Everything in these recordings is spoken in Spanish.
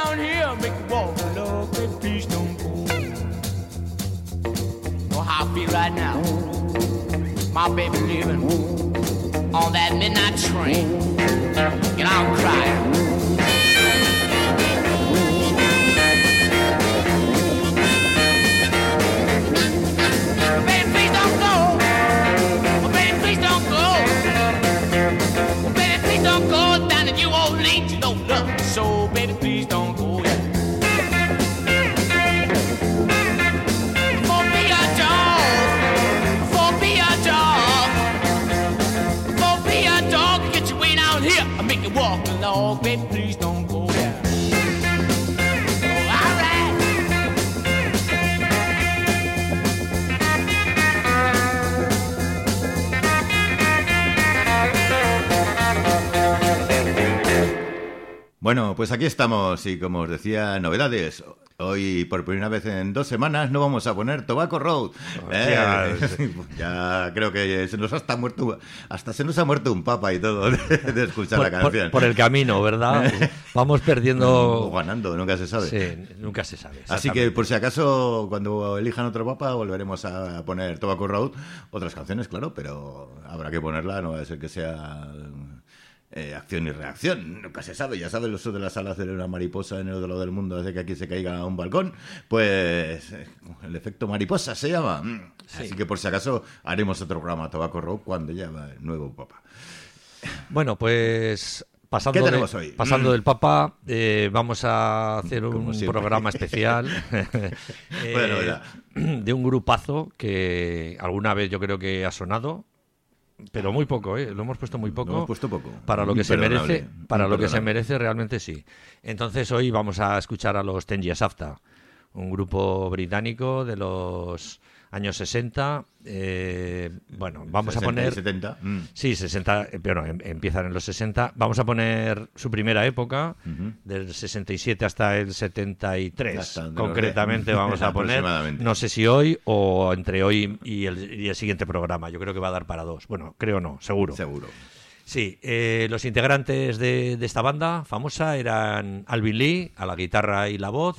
down here, make you walk, Lord, baby, please don't go. Know how I feel right now. My baby leaving on that midnight train, and I'm crying. So, baby, please don't go yet. For be a dog, for be a dog, for be a dog, get your way down here. I make you walk along, baby, please don't go yet. Oh, all right. Bueno, pues aquí estamos y como os decía, novedades. Hoy, por primera vez en 2 semanas, no vamos a poner Tobacco Road. Ya creo que se nos ha muerto un papa y todo de escuchar la canción. Por el camino, ¿verdad? Vamos perdiendo... O ganando, nunca se sabe. Sí, nunca se sabe. Así que, por si acaso, cuando elijan otro papa, volveremos a poner Tobacco Road. Otras canciones, claro, pero habrá que ponerla, no va a ser que sea... acción y reacción, nunca se sabe. Ya sabes, lo de las alas de una mariposa en el otro lado del mundo hace que aquí se caiga a un balcón. Pues el efecto mariposa se llama. Sí. Así que por si acaso haremos otro programa Tobacco Road cuando ya va el nuevo papa. Bueno, pues pasando, ¿qué tenemos hoy? Pasando del papa, vamos a hacer un programa especial bueno, de un grupazo que alguna vez yo creo que ha sonado. Pero muy poco, lo hemos puesto muy poco. Lo hemos puesto poco. Para lo que se merece, realmente sí. Entonces hoy vamos a escuchar a los Ten Years After, un grupo británico de los años 60. Bueno, vamos 60 a poner... y 70. Sí, 60, pero empiezan en los 60. Vamos a poner su primera época, del 67 hasta el 73. Concretamente vamos a poner, no sé si hoy o entre hoy y el siguiente programa. Yo creo que va a dar para 2. Bueno, creo no, seguro. Seguro. Sí, los integrantes de esta banda famosa eran Alvin Lee, a la guitarra y la voz,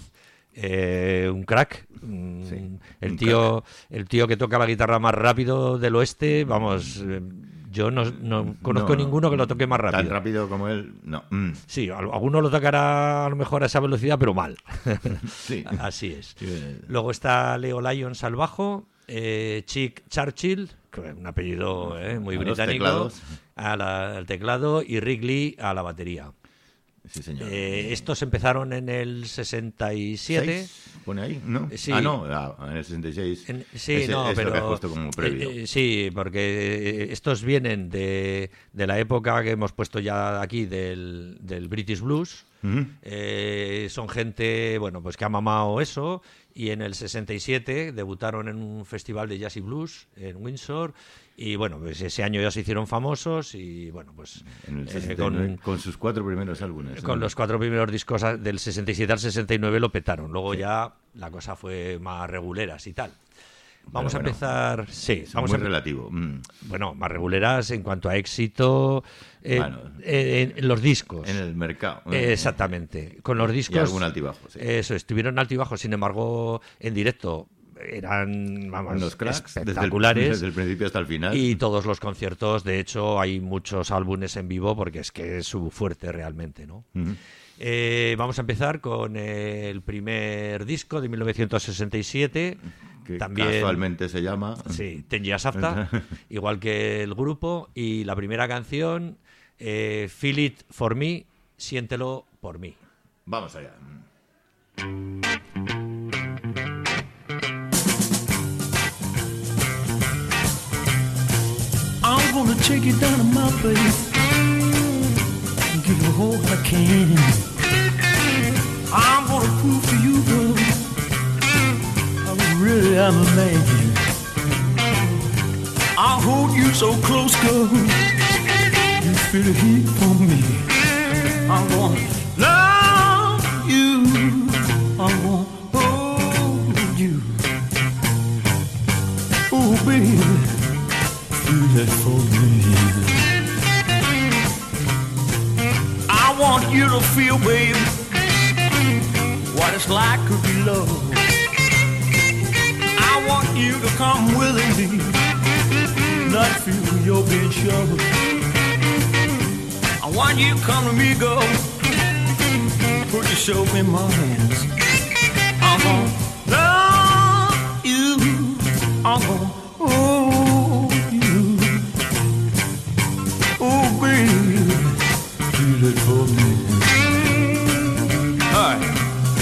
un crack, el tío que toca la guitarra más rápido del oeste, vamos, yo no conozco ninguno que lo toque más rápido. Tan rápido como él, no. Sí, alguno lo tocará a lo mejor a esa velocidad, pero mal. Sí. Así es. Sí. Luego está Leo Lyons al bajo, Chick Churchill, un apellido muy británico, al teclado, y Rick Lee a la batería. Sí, señor. Estos empezaron en el 67. ¿6? ¿Pone ahí? ¿No? Sí. En el 66. Pero... Lo que has puesto como previo. Sí, porque estos vienen de la época que hemos puesto ya aquí del British Blues. Son gente, bueno, pues que ha mamado eso, y en el 67 debutaron en un festival de jazz y blues en Windsor, y bueno, pues ese año ya se hicieron famosos, y bueno, pues en el 69, con sus 4 primeros álbumes. Con los 4 primeros discos del 67 al 69 lo petaron, luego ya la cosa fue más reguleras y tal. Vamos a empezar... Sí, vamos muy relativo. Bueno, más reguleras en cuanto a éxito en los discos. En el mercado. Exactamente. Con los discos... Y algún altibajo, sí. Eso, estuvieron altibajos, sin embargo, en directo eran, vamos, unos cracks, espectaculares. Desde el principio hasta el final. Y todos los conciertos, de hecho, hay muchos álbumes en vivo porque es que es su fuerte realmente, ¿no? Vamos a empezar con el primer disco de 1967, que también casualmente se llama Ten Years After, igual que el grupo, y la primera canción, Feel It For Me, Siéntelo Por Mí. Vamos allá. I'm gonna take you down to my place, give you all I can. I'm gonna prove to you, girl, I really am a man. I'll hold you so close, girl, you feel the heat from me. I'm gonna love you, I'm gonna hold you. Oh, baby, feel that for me. I want you to feel, baby, what it's like to be loved. I want you to come willingly, not feel you're being shoved. I want you to come to me, go, put yourself in my hands. I'm gonna love you, I'm gonna hold you. Oh, baby, feel it for me. All right.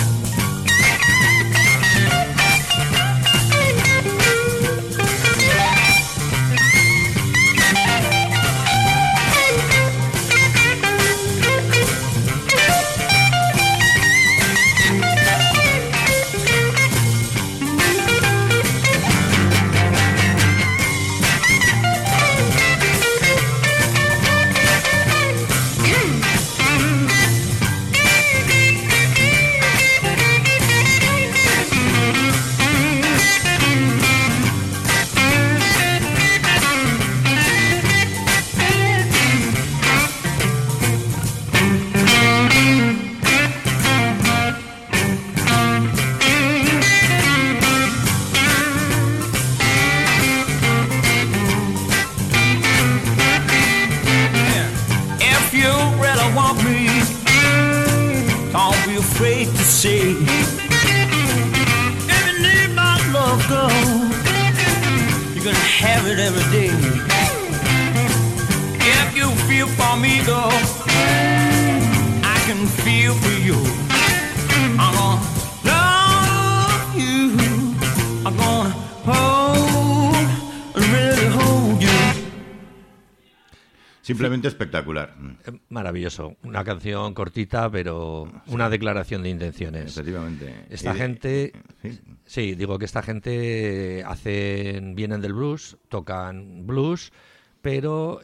Simplemente espectacular. Maravilloso. Una canción cortita, pero una declaración de intenciones. Efectivamente. Esta gente... ¿Sí? Sí, digo que esta gente vienen del blues, tocan blues, pero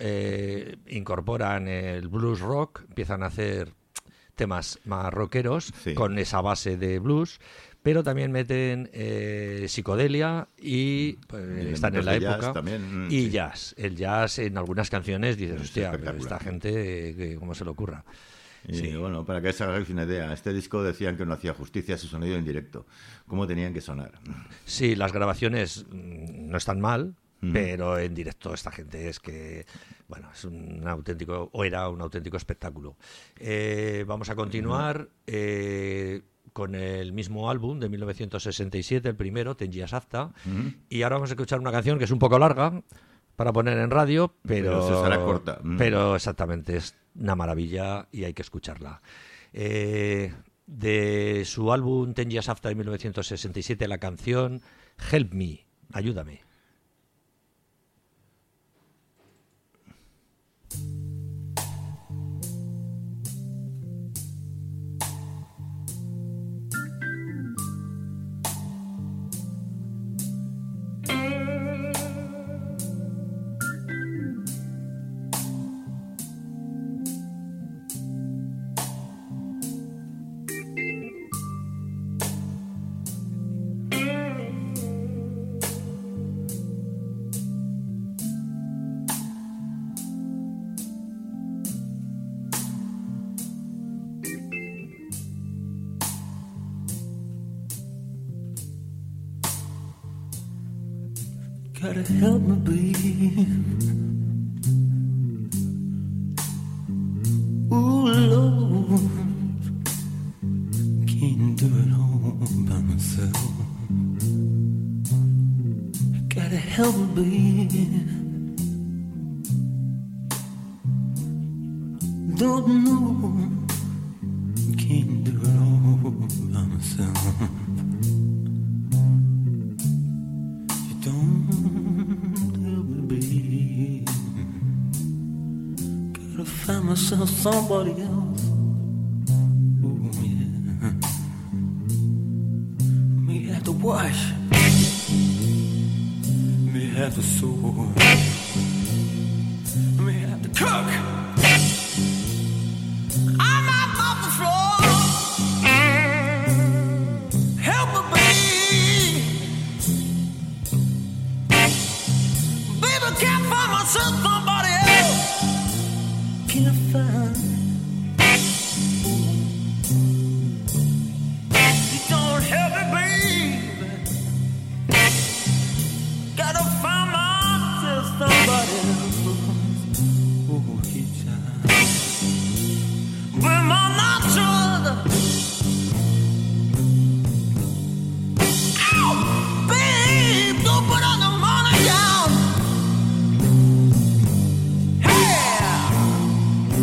incorporan el blues rock, empiezan a hacer temas más rockeros, sí, con esa base de blues, pero también meten psicodelia y están en la época también, y sí, jazz. El jazz en algunas canciones dices, hostia, esta gente, ¿cómo se le ocurra? Y sí, bueno, para que os hagáis una idea, este disco decían que no hacía justicia a su sonido en directo, cómo tenían que sonar. Sí, las grabaciones no están mal, pero en directo esta gente es que, bueno, es un auténtico, o era un auténtico espectáculo. Vamos a continuar con el mismo álbum de 1967, el primero, Tenjia Safta, y ahora vamos a escuchar una canción que es un poco larga para poner en radio, pero se será corta. Pero exactamente, es una maravilla y hay que escucharla. De su álbum Tenjia Safta de 1967, la canción Help Me, Ayúdame. Gotta help me, babe. Ooh, Lord, can't do it all by myself. Gotta help me, babe. Don't know, can't do it all by myself. Find myself somebody else. Ooh, yeah. May have to wash, may have to sew, may have to cook. I'm out off the floor. Help me, baby. Baby, I can't find myself somebody else. Can't find.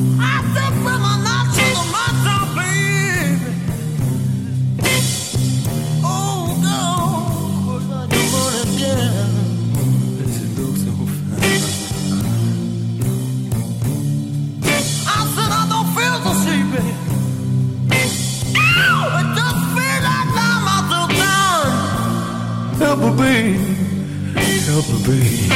Help me, babe. Help me, babe.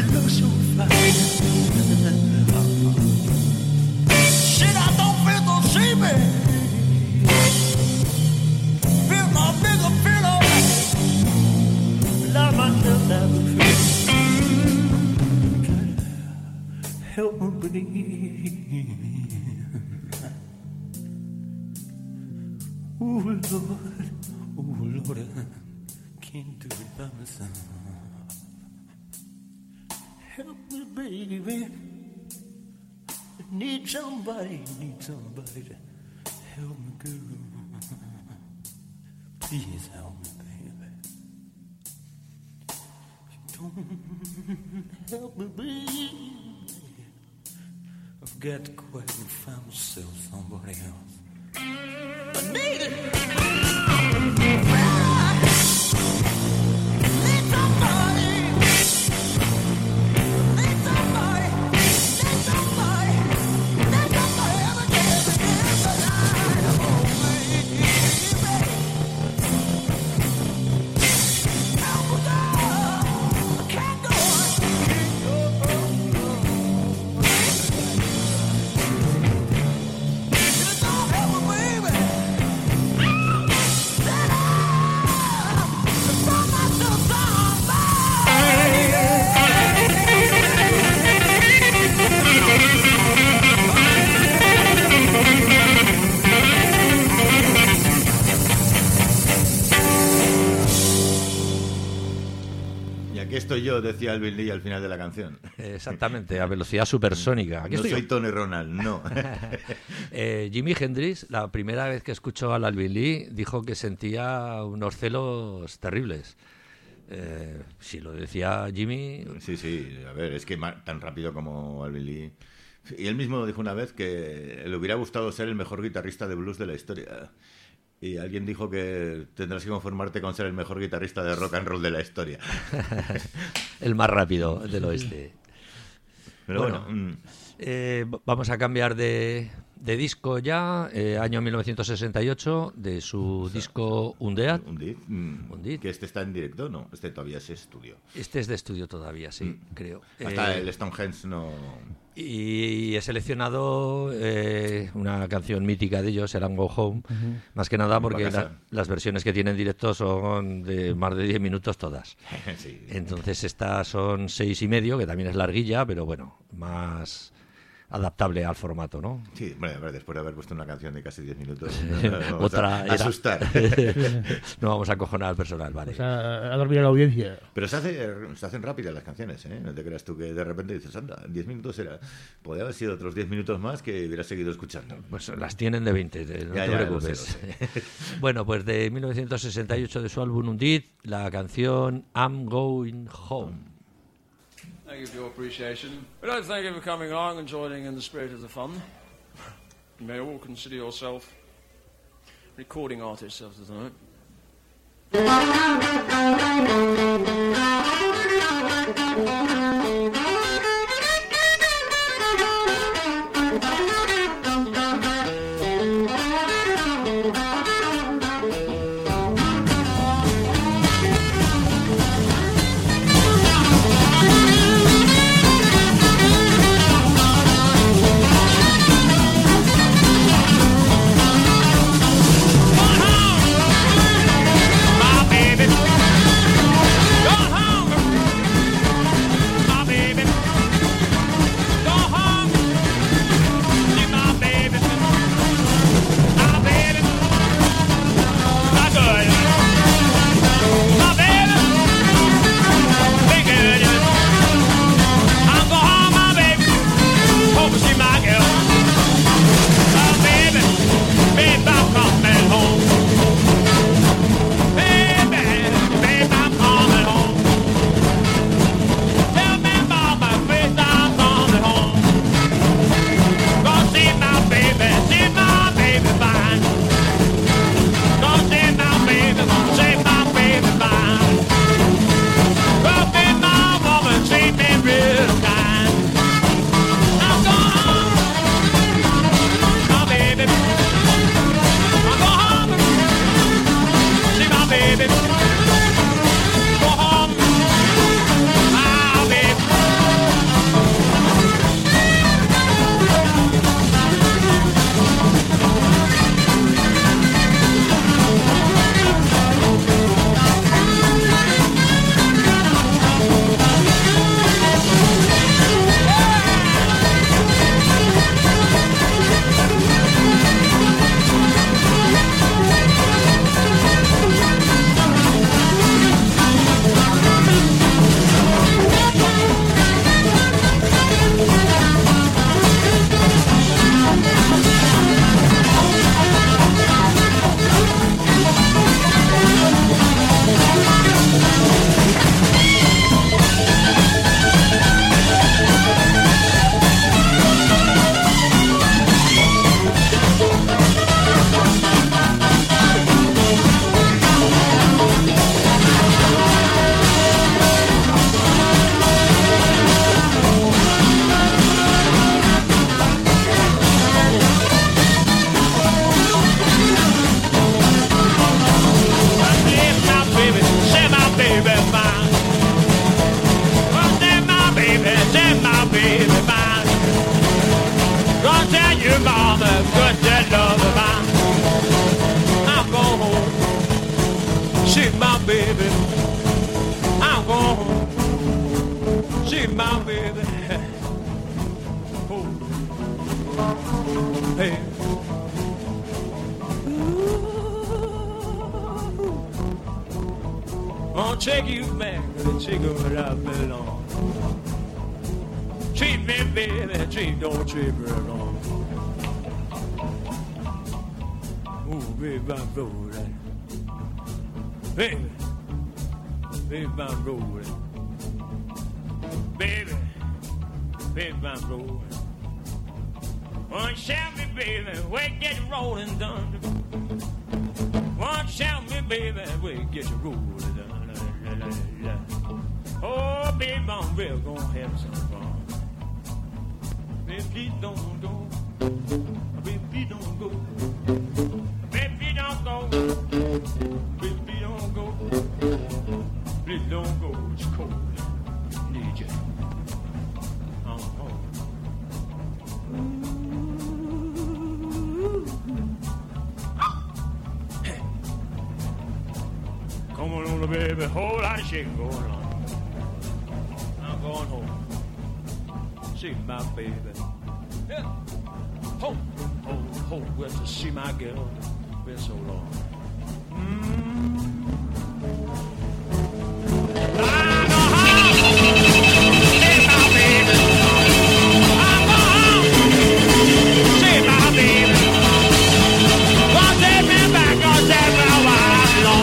look so fine. Shit, I don't feel so sleepy. Feel my bigger, feel alright. Love myself, love me. Help me breathe. Oh Lord, I can't do it by myself. Help me, baby. Need somebody to help me, girl. Please help me, baby. Don't help me, baby. I've got to go out and find myself somebody else. I need it. Need somebody. Need somebody. Need somebody. Need somebody ever get me in the line. Oh, baby. Help me, girl. I can't go on. Aquí estoy yo, decía Alvin Lee al final de la canción. Exactamente, a velocidad supersónica. Aquí no estoy soy yo. Tony Ronald, no. Jimi Hendrix, la primera vez que escuchó al Alvin Lee, dijo que sentía unos celos terribles. Si lo decía Jimmy... Sí, a ver, es que tan rápido como Alvin Lee... Y él mismo dijo una vez que le hubiera gustado ser el mejor guitarrista de blues de la historia. Y alguien dijo que tendrás que conformarte con ser el mejor guitarrista de rock and roll de la historia. El más rápido del oeste. Pero bueno, vamos a cambiar de disco ya, año 1968, de su disco Undead. Undead. Que este está en directo, no, este todavía es estudio. Este es de estudio todavía, sí, creo. Hasta el Stonehenge no... Y he seleccionado una canción mítica de ellos, el Go Home, más que nada porque las versiones que tienen en directo son de más de 10 minutos todas. Sí. Entonces estas son 6,5, que también es larguilla, pero bueno, más adaptable al formato, ¿no? Sí, bueno, a ver, después de haber puesto una canción de casi 10 minutos, otra a asustar. No vamos a acojonar al personal, vale. O sea, a dormir a la audiencia. Pero se hacen rápidas las canciones, ¿eh? No te creas tú que de repente dices, anda, 10 minutos era... Podría haber sido otros 10 minutos más que hubiera seguido escuchando. Pues las tienen de 20, no te preocupes. Lo sé. Bueno, pues de 1968 de su álbum Undead, la canción I'm Going Home. Thank you for your appreciation. We'd like to thank you for coming along and joining in the spirit of the fun. You may all consider yourself recording artists of the night. My baby baby mine. Gonna tell your mama good that love of mine. I'm going home, see my baby. I'm going home, see my baby. Oh, hey. I'll take you back to the chicken where I belong. Treat me, baby, don't treat me wrong. Ooh, baby, I'm rolling. Baby, baby, I'm rolling. Baby, baby, I'm rolling. One shout me, baby, we get rolling done. One shout me, baby, we get you rolling done. Oh, baby, I'm real gonna have some fun. Baby, don't go. Baby, don't go. Baby, don't go. Baby, don't go. Please don't go. It's cold. Need you. Come on, baby, whole lot of shaking going on. I'm going home. See my baby. Yeah. Home, home, home. Where to see my girl? Been so long. I go home. See my baby. I go home. See my baby. Gonna take me back. Gonna take me where I belong.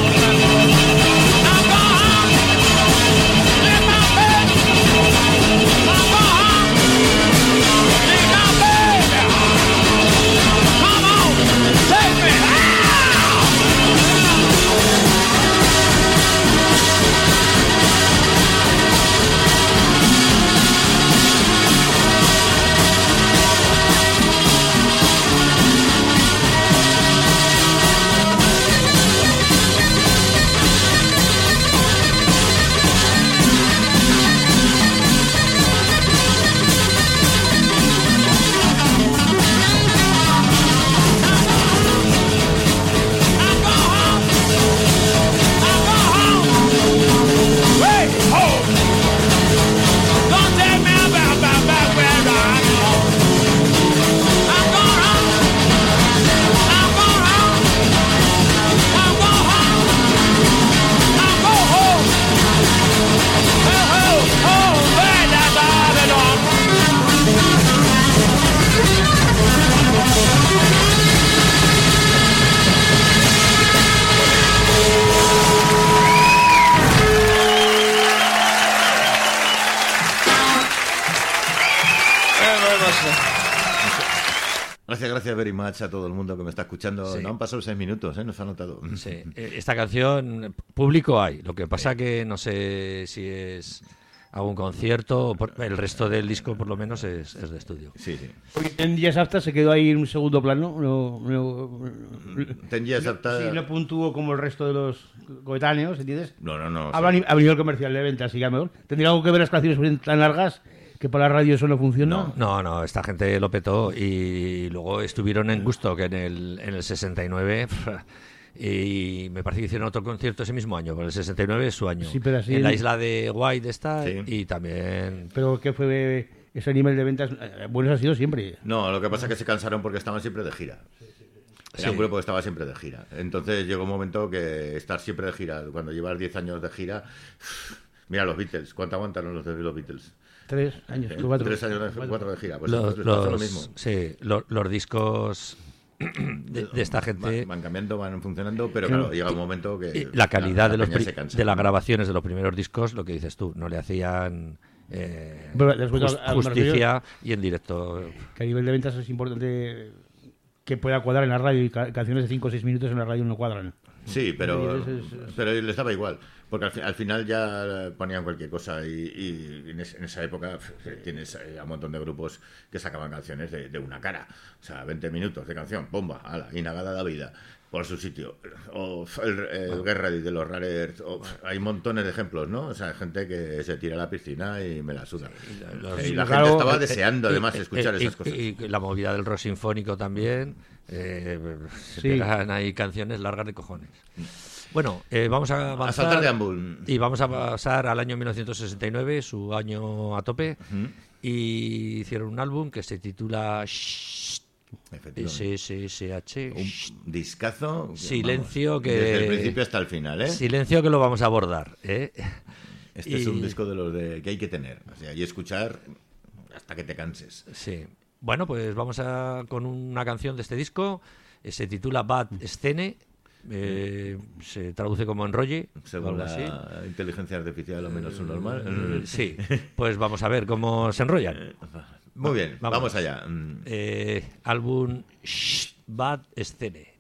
Gracias very much a todo el mundo que me está escuchando. Sí. No han pasado 6 minutos, nos ha notado. Sí, esta canción, público hay. Lo que pasa que no sé si es algún concierto, el resto del disco por lo menos es de estudio. Sí, sí. En Jazz Apta se quedó ahí en un segundo plano. Ten Jazz Apta... Sí, no puntuó como el resto de los coetáneos, ¿entiendes? No. Habla a nivel comercial de ventas, así que a lo mejor. ¿Tendría algo que ver las canciones tan largas que para la radio eso no funciona? No, esta gente lo petó y luego estuvieron en Gusto, que en el 69... Y me parece que hicieron otro concierto ese mismo año, pero el 69 es su año. Sí, pero así en la isla de White está, sí. Y también... Pero ¿qué fue ese nivel de ventas? Bueno, ha sido siempre. No, lo que pasa es que se cansaron porque estaban siempre de gira. Era un grupo que estaba siempre de gira. Entonces llegó un momento que estar siempre de gira, cuando llevas 10 años de gira... Mira los Beatles, ¿cuánto aguantaron los Beatles? 3 años, 4. 3 años, 4 de gira. Pues les pasó lo mismo. Sí, los discos... De esta gente van cambiando, van funcionando, pero claro, llega un momento que la calidad de las la grabaciones de los primeros discos, lo que dices tú, no le hacían justicia y en directo. Que a nivel de ventas es importante que pueda cuadrar en la radio, y canciones de 5 o 6 minutos en la radio no cuadran. Sí, pero Es- les daba igual. Porque al final ya ponían cualquier cosa y en esa época tienes a un montón de grupos que sacaban canciones de una cara. O sea, 20 minutos de canción, bomba, ala, inagada la vida, por su sitio. O el Get Ready de los Rare Earth. Hay montones de ejemplos, ¿no? O sea, hay gente que se tira a la piscina y me la suda. Y la gente estaba deseando además escuchar esas cosas. Y la movida del rock sinfónico también. Se Sí. pegan ahí canciones largas de cojones. Bueno, vamos a A saltar de avanzar ambul. y vamos a pasar al año 1969, su año a tope, y hicieron un álbum que se titula Efectivamente. SSH. Un discazo. Silencio vamos, que... desde el principio hasta el final, ¿eh? Silencio que lo vamos a abordar, ¿eh? Este es un disco de los que hay que tener. O sea, y escuchar hasta que te canses. Sí. Bueno, pues vamos con una canción de este disco. Se titula Bad Scene. Se traduce como enrolle. o Según algo así. la inteligencia artificial, lo menos normal. Sí. Pues vamos a ver cómo se enrollan. Muy bien, vamos allá. Álbum Bad Scene.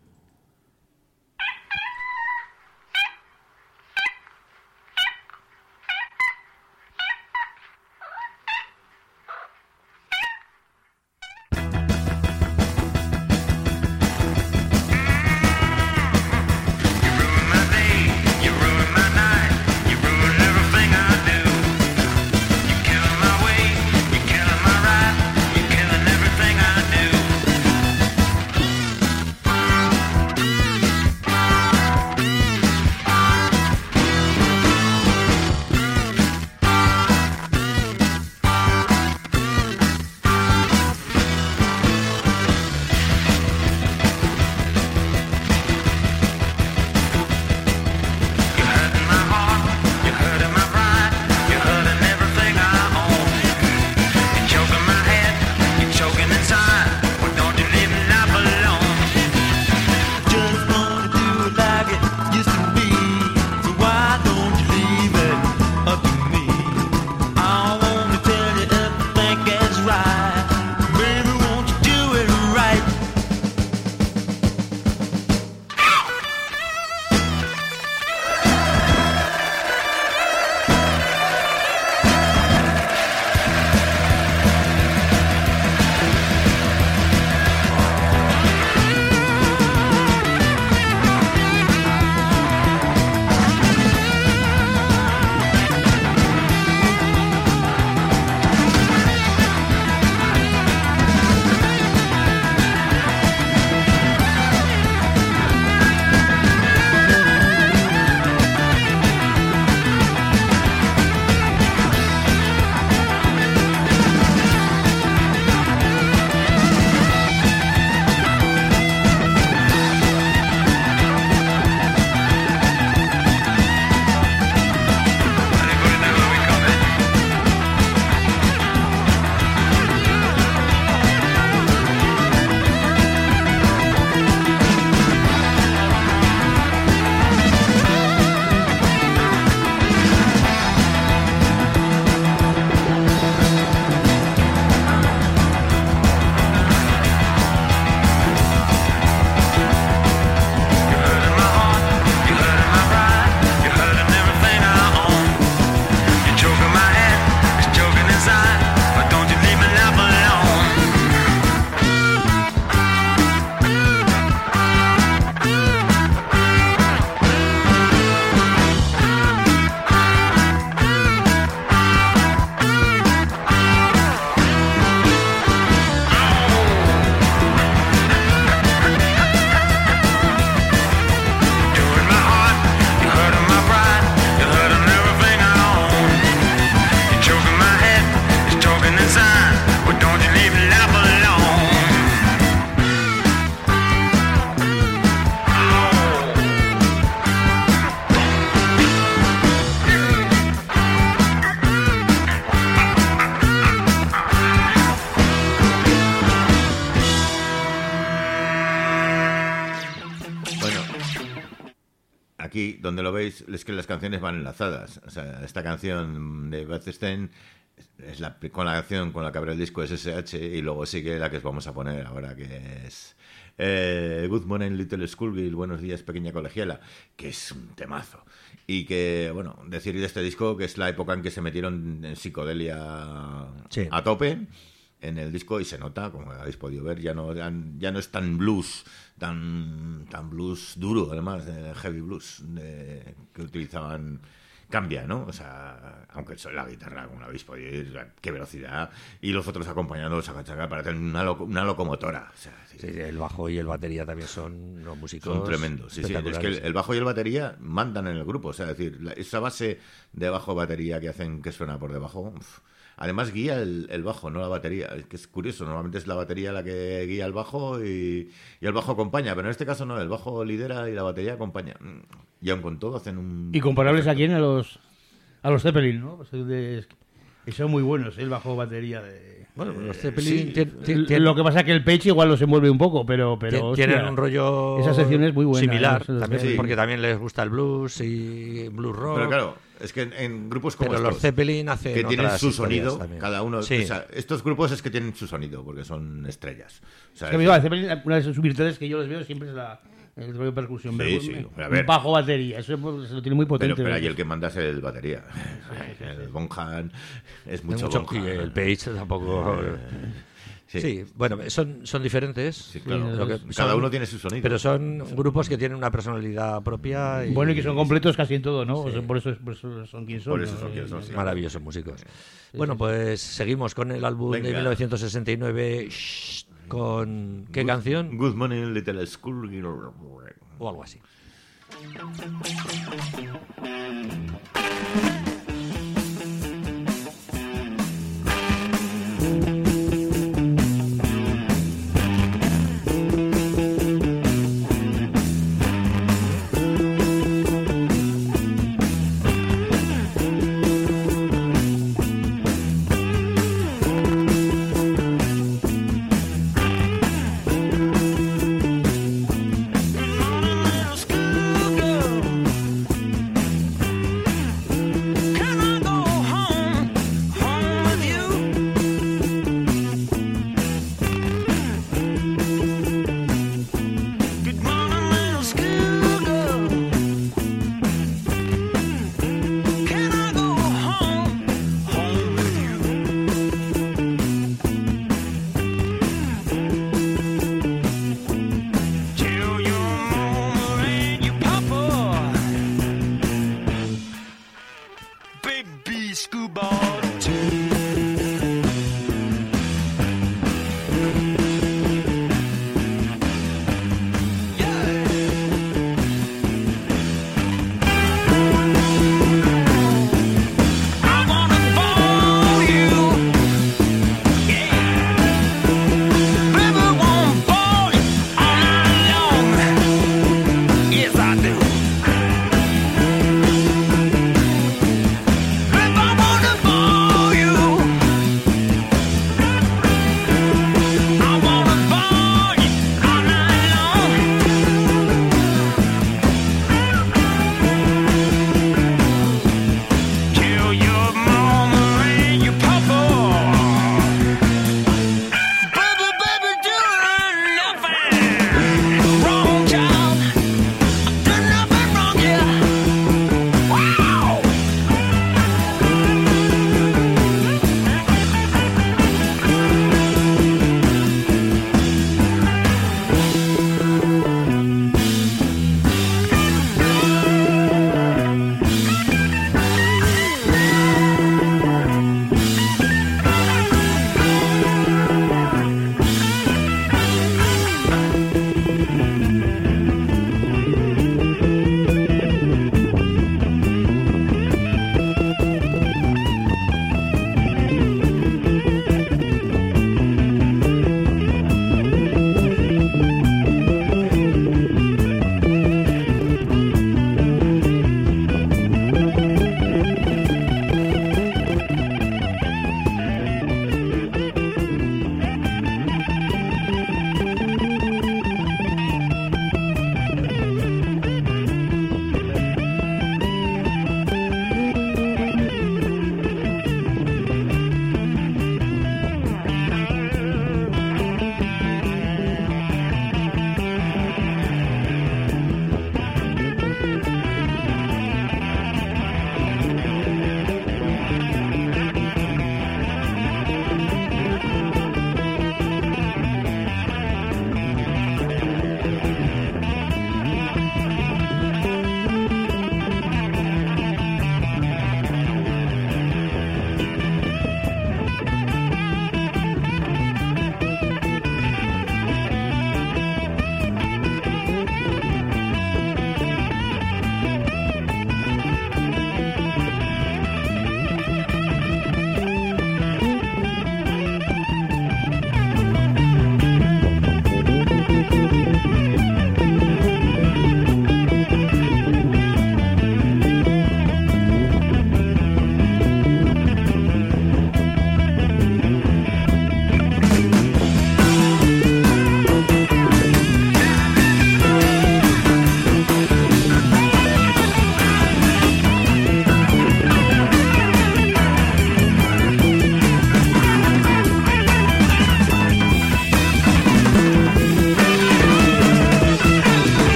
Aquí, donde lo veis, es que las canciones van enlazadas. O sea, esta canción de Bad Stein es con la canción con la que abre el disco es SH, y luego sigue la que os vamos a poner ahora, que es Good Morning Little Schoolgirl, buenos días pequeña colegiala, que es un temazo. Y que, bueno, decir de este disco que es la época en que se metieron en psicodelia a tope en el disco, y se nota, como habéis podido ver, ya no es tan blues, tan blues duro, además de heavy blues que utilizaban. Cambia, ¿no? O sea, aunque la guitarra, como habéis podido oír, qué velocidad, y los otros acompañando los chaca parecen una locomotora. O sea, sí, el bajo y el batería también son unos músicos. Son tremendos, sí. Es que el bajo y el batería mandan en el grupo, o sea, es decir, esa base de bajo batería que hacen que suena por debajo. Además guía el bajo, no la batería. Es que es curioso, normalmente es la batería la que guía el bajo y el bajo acompaña, pero en este caso no, el bajo lidera y la batería acompaña. Y aun con todo hacen un... Y comparables aquí a los Zeppelin, ¿no? Pues que son muy buenos, el bajo batería de... Bueno, los Zeppelin lo que pasa es que el Page igual los envuelve un poco, pero tienen un rollo esa sección es muy buena, similar, también, sí. Porque también les gusta el blues y blues rock. Pero claro, es que en grupos como pero estos, los Zeppelin hacen que tienen su sonido, también. cada uno... Sí. O sea, estos grupos es que tienen su sonido, porque son estrellas. O sea, es que igual, Zeppelin, una de sus virtudes que yo les veo siempre es el rollo de percusión. Sí, a ver. Un bajo batería, eso se lo tiene muy potente. Pero ahí el que manda es el batería. El Bonham es mucho Bonham. Y el Page tampoco... Sí, bueno, son diferentes. Sí, claro. Cada uno tiene su sonido. Pero son grupos que tienen una personalidad propia. Bueno, y que son completos casi en todo, ¿no? Sí. O sea, por eso son quien son. Por eso son quien son, sí. Maravillosos músicos. Bueno, pues seguimos con el álbum de 1969. ¿Con qué canción? Good Morning Little Schoolgirl. O algo así.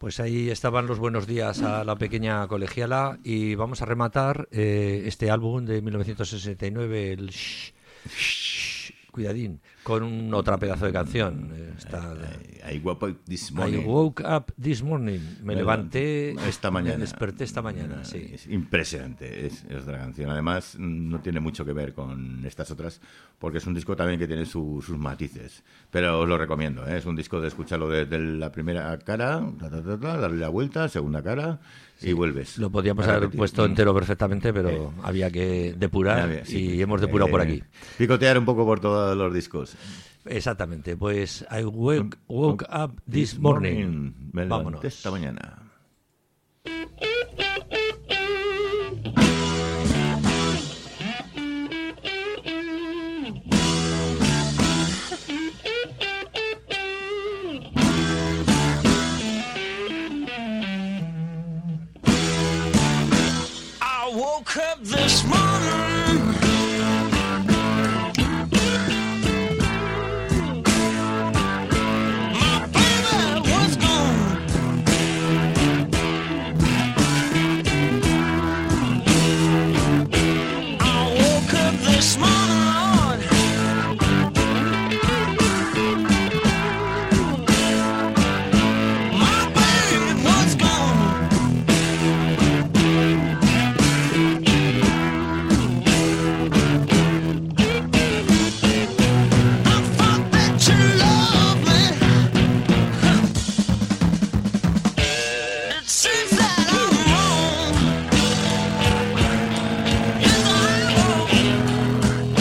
Pues ahí estaban los buenos días a la pequeña colegiala y vamos a rematar este álbum de 1969, el cuidadín, con otra pedazo de canción. I woke up this I morning. woke up this morning. Me levanté esta mañana. Me desperté esta mañana, sí. Es impresionante, es otra canción. Además, no tiene mucho que ver con estas otras, porque es un disco también que tiene sus matices. Pero os lo recomiendo, ¿eh? Es un disco de escucharlo desde la primera cara, darle la vuelta, segunda cara, y vuelves. Lo podíamos A haber repetir. puesto entero perfectamente, pero había que depurar y hemos depurado por aquí. Picotear un poco por todos los discos. Exactamente, pues I woke up this morning. Me levanté Vámonos. esta mañana. I woke up this morning. My baby was gone. I woke up this morning. My baby was gone. I thought that you loved me. It seems that I'm wrong. Yes, I'm wrong.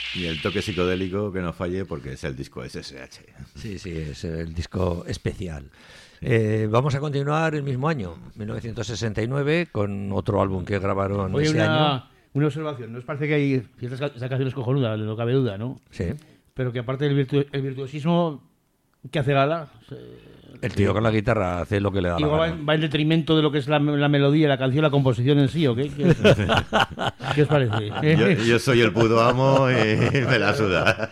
Y el toque psicodélico que no falle porque es el disco SSH. Sí, es el disco especial. Vamos a continuar el mismo año, 1969, con otro álbum que grabaron Oye, ese año. una observación. ¿Nos parece que hay ciertas canciones cojonudas, no cabe duda, ¿no? Sí. Pero que aparte del el virtuosismo que hace Gala, El tío con la guitarra hace lo que le da la igual gana. va en detrimento de lo que es la melodía, la canción, la composición en sí, ¿o qué? ¿Qué os parece? Yo soy el puto amo y me la suda.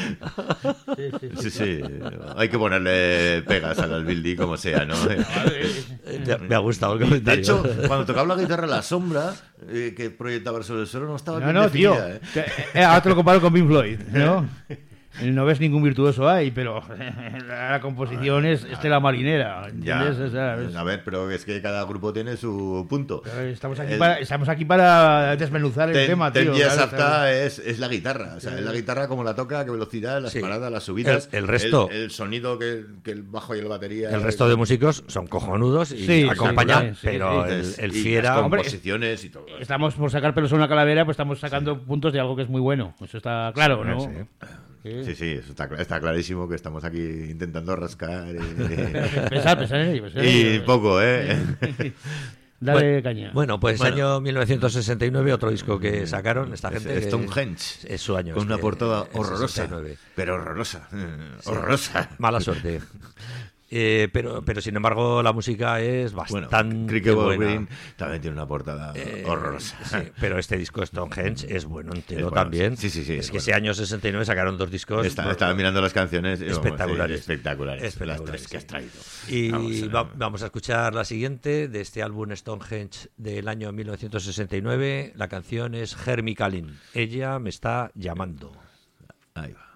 Sí. Hay que ponerle pegas al Bildy como sea, ¿no? Me ha gustado el De comentario. hecho, cuando tocaba la guitarra La Sombra, que proyectaba sobre el suelo, no estaba bien No, tío. definida, Ahora te lo comparo con Pink Floyd, ¿no? No ves ningún virtuoso ahí, pero la composición es Estela Marinera, Ya, ¿entiendes? O sea, a ver, pero es que cada grupo tiene su punto. estamos aquí para desmenuzar el tema, tío. Ten Years claro, After es la guitarra, o sea, es la guitarra como la toca, qué velocidad, las Sí. paradas, las subidas, El resto- el sonido que el bajo y la batería. El resto de músicos son cojonudos y Sí, acompañan, sí, pero Entonces, el y fiera... las Hombre, composiciones y todo. Estamos por sacar pelos a una calavera, pues estamos sacando puntos de algo que es muy bueno. Eso está claro, ¿no? Sí. Sí, eso está clarísimo que estamos aquí intentando rascar Pensar en ello. y poco, ¿eh? Dale caña. Bueno, pues año 1969, otro disco que sacaron esta gente. que Stonehenge. Es su año. Con una este, portada el horrorosa. 69. Pero horrorosa. Horrorosa. Mala suerte. Pero sin embargo la música es bastante Crickable buena. Green también tiene una portada horrorosa. Sí, pero este disco Stonehenge es bueno entero Es bueno, también. sí, Es es que bueno. ese año 69 sacaron dos discos Estaba mirando las canciones. espectaculares. Espectaculares. Las tres que has traído. Y vamos a escuchar la siguiente de este álbum Stonehenge del año 1969. La canción es Hermie Kalin. Ella me está llamando. Ahí va.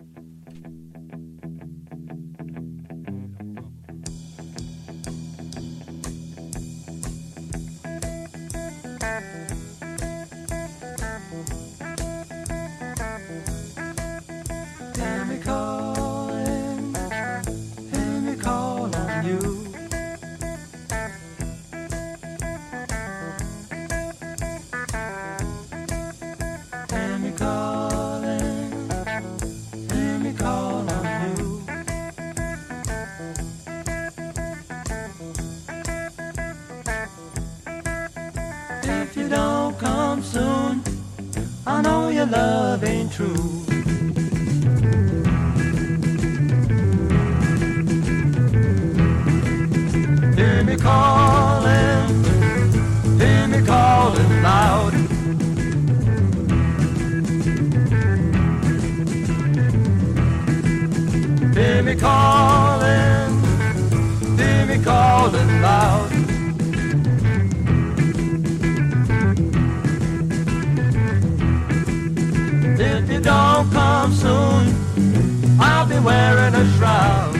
Hear me calling on you. Hear me call on you. If you don't come soon, I know your love ain't true. Hear me calling loud. Hear me calling loud. If you don't come soon, I'll be wearing a shroud.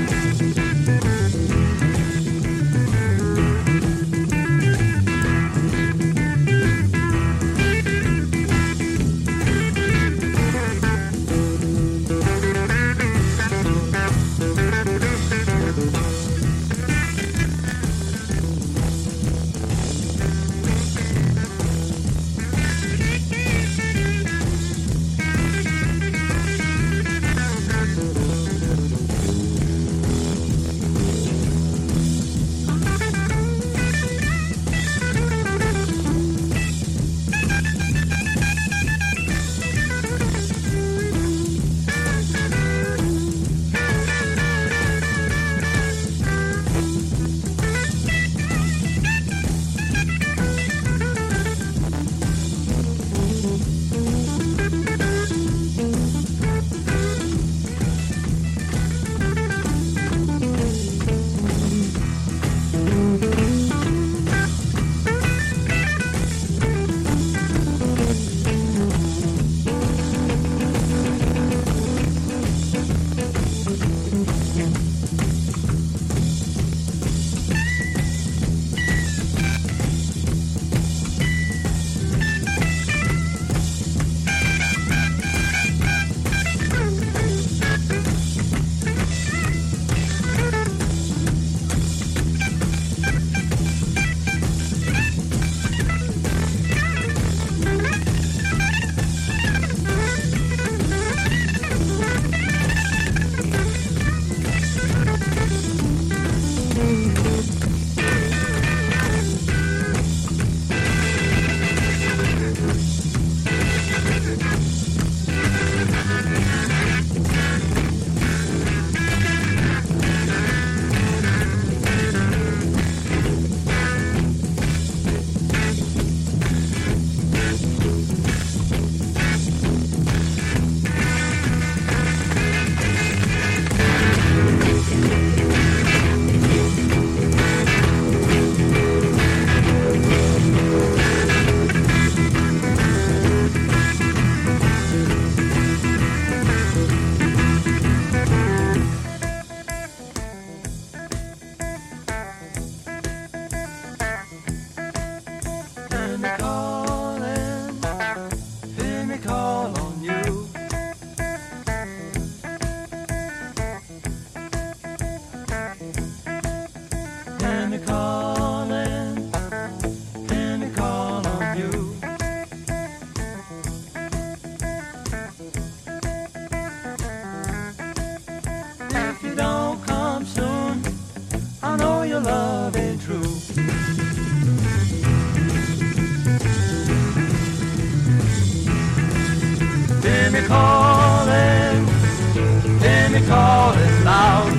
Baby calling loud.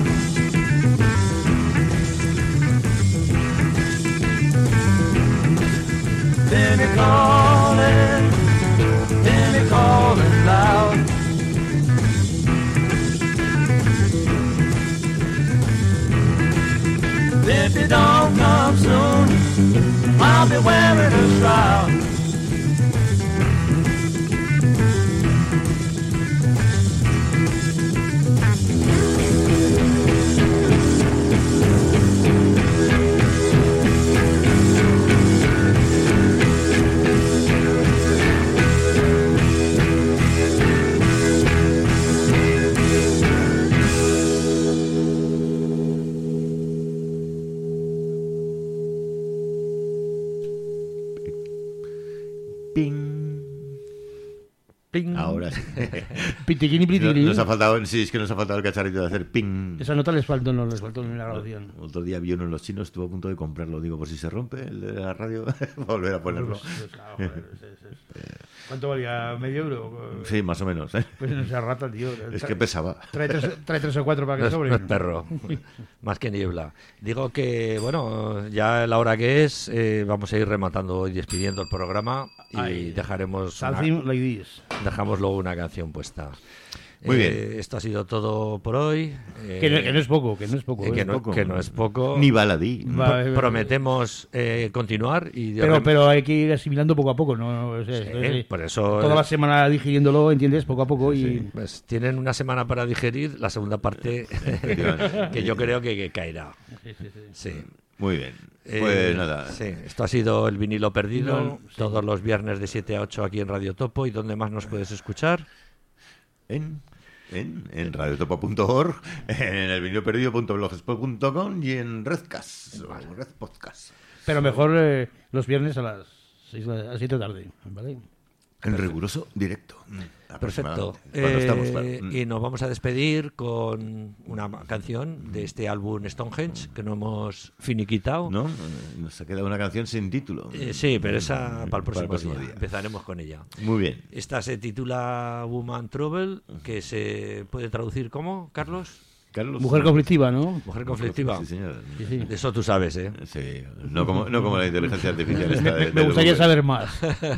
Baby calling loud. If you don't come soon, I'll be wearing a shroud. Ping. Ahora sí. Pitiquini, pitiquini. Nos ha faltado, sí, es que nos ha faltado el cacharrito de hacer ping. Esa nota les faltó, no les faltó en la grabación. Otro día vi uno en los chinos, estuvo a punto de comprarlo. Digo, por si se rompe el de la radio, volver a ponerlo. ¿Cuánto valía? ¿Medio euro? Sí, más o menos. ¿Eh? Pues no sea rata, tío. Es que pesaba. Trae tres o cuatro para que sobre. No es perro, más que niebla. Digo que, bueno, ya la hora que es, vamos a ir rematando y despidiendo el programa y dejaremos dejamos luego una canción puesta. Muy bien. Esto ha sido todo por hoy. Que no es poco, que no es poco. Que no es poco. Ni baladí. Prometemos continuar. Pero hay que ir asimilando poco a poco, ¿no? Por eso... Toda la semana digiriéndolo, ¿entiendes? Poco a poco. Sí, pues tienen una semana para digerir la segunda parte que yo creo que caerá. Sí. Muy bien. Pues nada. Sí, esto ha sido El Vinilo Perdido, todos los viernes de 7 a 8 aquí en Radio Topo. ¿Y dónde más nos puedes escuchar? En radiotopo.org, en elviniloperdido.blogspot.com y en Redcast, o Red Podcast. Pero mejor los viernes a las 7 de la tarde, ¿vale? En riguroso directo. Perfecto. Cuando estamos, claro. Y nos vamos a despedir con una canción de este álbum Stonehenge que no hemos finiquitado. ¿No? Nos ha quedado una canción sin título. Sí, pero esa para el próximo día. Empezaremos con ella. Muy bien. Esta se titula Woman Trouble, que se puede traducir como, Carlos. Mujer conflictiva, ¿no? Mujer conflictiva. Sí, señor. Sí. De eso tú sabes, ¿eh? Sí, no como la inteligencia artificial. Me gustaría saber más.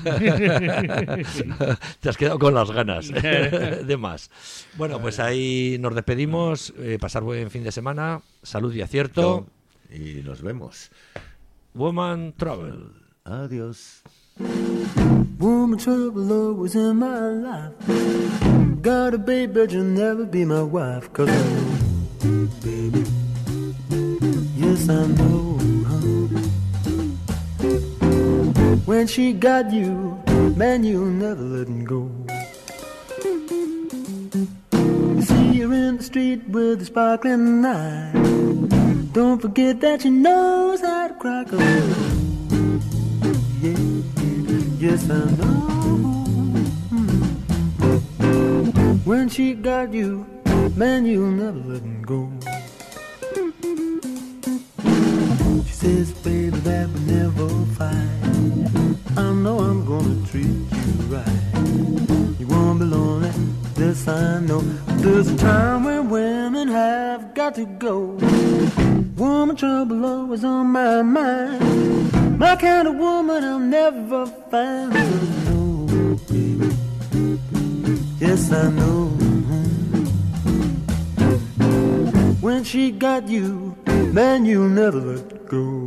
Te has quedado con las ganas de más. Bueno, pues ahí nos despedimos. Pasar buen fin de semana. Salud y acierto. Y nos vemos. Woman Trouble. Adiós. Woman trouble always in my life. Got a baby, but you'll never be my wife. 'Cause I know, baby, yes I know, when she got you, man, you'll never let him go. You see her in the street with a sparkling eye. Don't forget that she knows how to crack a whip. Yeah, yes I know. When she got you, man, you'll never let him go. She says, baby, that we never fight. I know I'm gonna treat you right. You won't be lonely, this I know. There's a time when women have got to go. Woman trouble always on my mind. My kind of woman I'll never find. No, baby, yes I know. When she got you, man, you'll never let go.